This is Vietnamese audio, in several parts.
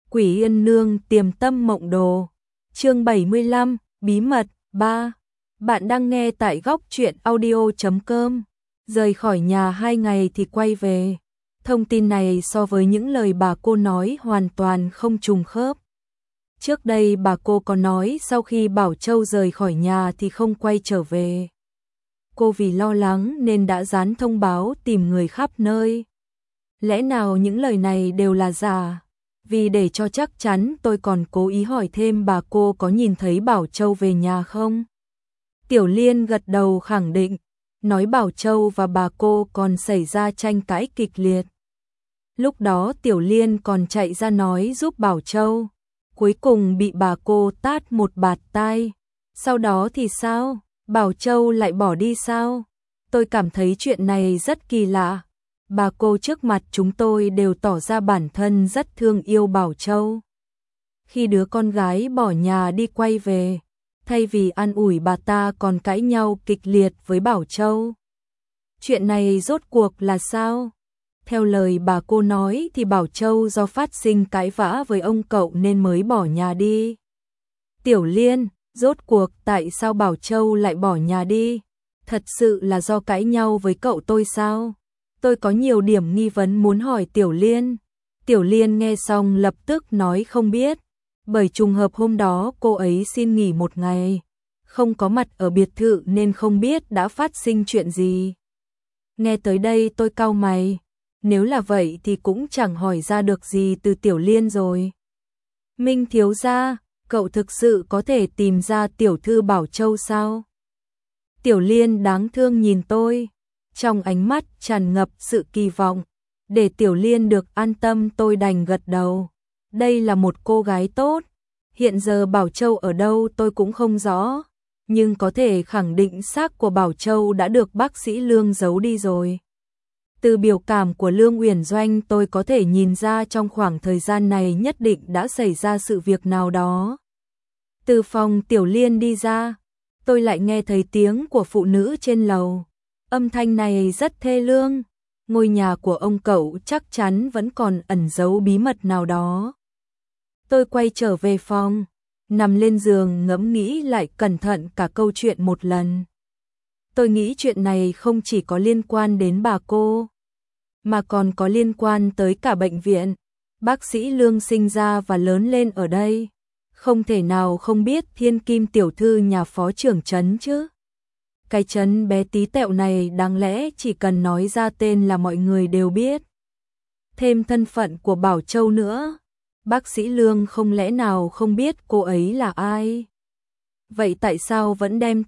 Quỷ Yên Nương tiềm tâm mộng đồ. Chương 75, bí mật 3. Bạn đang nghe tại góc truyện audio.com. Rời khỏi nhà 2 ngày thì quay về. Thông tin này so với những lời bà cô nói hoàn toàn không trùng khớp. Trước đây bà cô có nói sau khi Bảo Châu rời khỏi nhà thì không quay trở về. Cô vì lo lắng nên đã dán thông báo tìm người khắp nơi. Lẽ nào những lời này đều là giả? Vì để cho chắc chắn tôi còn cố ý hỏi thêm bà cô có nhìn thấy Bảo Châu về nhà không? Tiểu Liên gật đầu khẳng định, nói Bảo Châu và bà cô còn xảy ra tranh cãi kịch liệt. Lúc đó Tiểu Liên còn chạy ra nói giúp Bảo Châu, cuối cùng bị bà cô tát một bạt tai. Sau đó thì sao? Bảo Châu lại bỏ đi sao? Tôi cảm thấy chuyện này rất kỳ lạ. Bà cô trước mặt chúng tôi đều tỏ ra bản thân rất thương yêu Bảo Châu. Khi đứa con gái bỏ nhà đi quay về, thay vì an ủi bà ta còn cãi nhau kịch liệt với Bảo Châu. Chuyện này rốt cuộc là sao? Theo lời bà cô nói thì Bảo Châu do phát sinh cãi vã với ông cậu nên mới bỏ nhà đi. Tiểu Liên, rốt cuộc tại sao Bảo Châu lại bỏ nhà đi? Thật sự là do cãi nhau với cậu tôi sao? Tôi có nhiều điểm nghi vấn muốn hỏi Tiểu Liên. Tiểu Liên nghe xong lập tức nói không biết, bởi trùng hợp hôm đó cô ấy xin nghỉ một ngày, không có mặt ở biệt thự nên không biết đã phát sinh chuyện gì. Nghe tới đây tôi cau mày, nếu là vậy thì cũng chẳng hỏi ra được gì từ Tiểu Liên rồi. Minh thiếu gia, cậu thực sự có thể tìm ra tiểu thư Bảo Châu sao? Tiểu Liên đáng thương nhìn tôi, trong ánh mắt tràn ngập sự kỳ vọng. Để Tiểu Liên được an tâm tôi đành gật đầu. Đây là một cô gái tốt. Hiện giờ Bảo Châu ở đâu tôi cũng không rõ, nhưng có thể khẳng định xác của Bảo Châu đã được bác sĩ Lương giấu đi rồi. Từ biểu cảm của Lương Uyển Doanh tôi có thể nhìn ra trong khoảng thời gian này nhất định đã xảy ra sự việc nào đó. Từ phòng Tiểu Liên đi ra, tôi lại nghe thấy tiếng của phụ nữ trên lầu. Âm thanh này rất thê lương. Ngôi nhà của ông cậu chắc chắn vẫn còn ẩn giấu bí mật nào đó. Tôi quay trở về phòng, nằm lên giường ngẫm nghĩ lại cẩn thận cả câu chuyện một lần. Tôi nghĩ chuyện này không chỉ có liên quan đến bà cô, mà còn có liên quan tới cả bệnh viện. Bác sĩ Lương sinh ra và lớn lên ở đây, không thể nào không biết Thiên Kim tiểu thư nhà phó trưởng trấn chứ. Cái trấn bé tí tẹo này đáng lẽ chỉ cần nói ra tên là mọi người đều biết. Thêm thân phận của Bảo Châu nữa, bác sĩ Lương không lẽ nào không biết cô ấy là ai? Vậy tại sao vẫn đem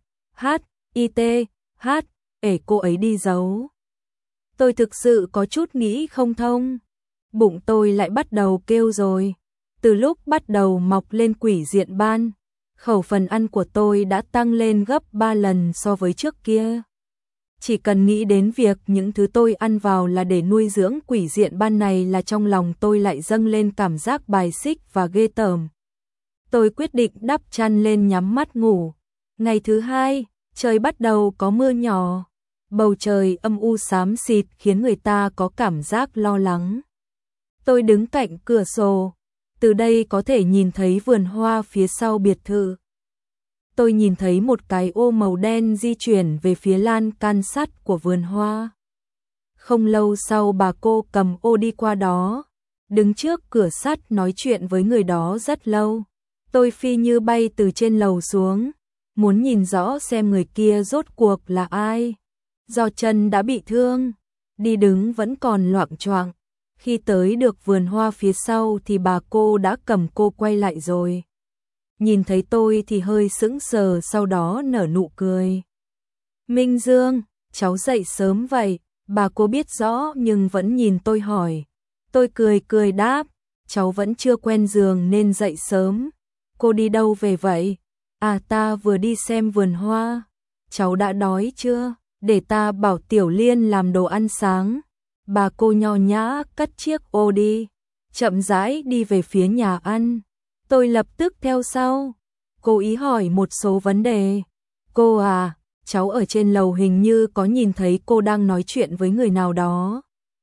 để cô ấy đi giấu? Tôi thực sự có chút nghĩ không thông. Bụng tôi lại bắt đầu kêu rồi. Từ lúc bắt đầu mọc lên quỷ diện ban, khẩu phần ăn của tôi đã tăng lên gấp 3 lần so với trước kia. Chỉ cần nghĩ đến việc những thứ tôi ăn vào là để nuôi dưỡng quỷ diện ban này là trong lòng tôi lại dâng lên cảm giác bài xích và ghê tởm. Tôi quyết định đắp chăn lên nhắm mắt ngủ. Ngày thứ hai, trời bắt đầu có mưa nhỏ. Bầu trời âm u xám xịt khiến người ta có cảm giác lo lắng. Tôi đứng cạnh cửa sổ. Từ đây có thể nhìn thấy vườn hoa phía sau biệt thự. Tôi nhìn thấy một cái ô màu đen di chuyển về phía lan can sắt của vườn hoa. Không lâu sau bà cô cầm ô đi qua đó, đứng trước cửa sắt nói chuyện với người đó rất lâu. Tôi phi như bay từ trên lầu xuống, muốn nhìn rõ xem người kia rốt cuộc là ai. Do chân đã bị thương, đi đứng vẫn còn loạng choạng. Khi tới được vườn hoa phía sau thì bà cô đã cầm cô quay lại rồi. Nhìn thấy tôi thì hơi sững sờ, sau đó nở nụ cười. Minh Dương, cháu dậy sớm vậy? Bà cô biết rõ nhưng vẫn nhìn tôi hỏi. Tôi cười đáp, cháu vẫn chưa quen giường nên dậy sớm. Cô đi đâu về vậy? À, ta vừa đi xem vườn hoa. Cháu đã đói chưa? Để ta bảo Tiểu Liên làm đồ ăn sáng. Bà cô nho nhã cất chiếc ô đi, chậm rãi đi về phía nhà ăn. Tôi lập tức theo sau, cố ý hỏi một số vấn đề. Cô à, cháu ở trên lầu hình như có nhìn thấy cô đang nói chuyện với người nào đó.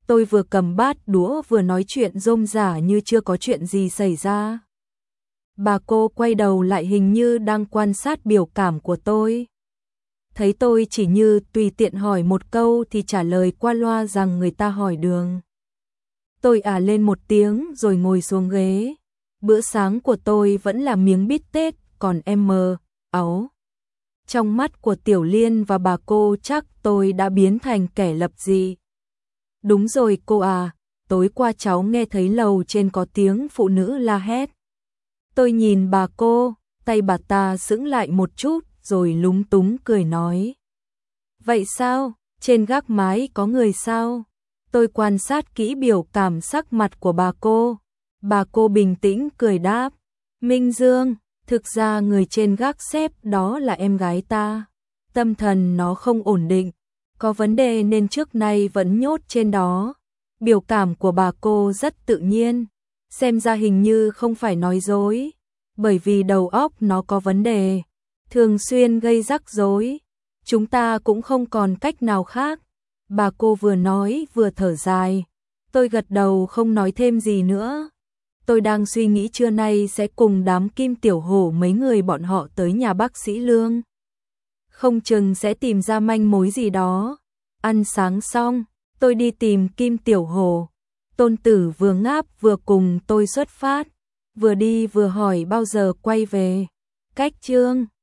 Tôi vừa cầm bát đũa vừa nói chuyện rôm rả như chưa có chuyện gì xảy ra. Bà cô quay đầu lại hình như đang quan sát biểu cảm của tôi. Thấy tôi chỉ như tùy tiện hỏi một câu thì trả lời qua loa rằng người ta hỏi đường. Tôi lên một tiếng rồi ngồi xuống ghế. Bữa sáng của tôi vẫn là miếng bít tết, còn em mờ, áo. Trong mắt của Tiểu Liên và bà cô chắc tôi đã biến thành kẻ lập dị. Đúng rồi cô à, tối qua cháu nghe thấy lầu trên có tiếng phụ nữ la hét. Tôi nhìn bà cô, tay bà ta sững lại một chút rồi lúng túng cười nói. Vậy sao, trên gác mái có người sao? Tôi quan sát kỹ biểu cảm sắc mặt của bà cô. Bà cô bình tĩnh cười đáp. Minh Dương, thực ra người trên gác xếp đó là em gái ta. Tâm thần nó không ổn định, có vấn đề nên trước nay vẫn nhốt trên đó. Biểu cảm của bà cô rất tự nhiên, xem ra hình như không phải nói dối, bởi vì đầu óc nó có vấn đề, thường xuyên gây rắc rối. Chúng ta cũng không còn cách nào khác. Bà cô vừa nói vừa thở dài. Tôi gật đầu không nói thêm gì nữa. Tôi đang suy nghĩ trưa nay sẽ cùng đám Kim Tiểu Hổ mấy người bọn họ tới nhà bác sĩ Lương. Không chừng sẽ tìm ra manh mối gì đó. Ăn sáng xong, tôi đi tìm Kim Tiểu Hổ. Tôn Tử vừa ngáp vừa cùng tôi xuất phát. Vừa đi vừa hỏi bao giờ quay về. Cách Chương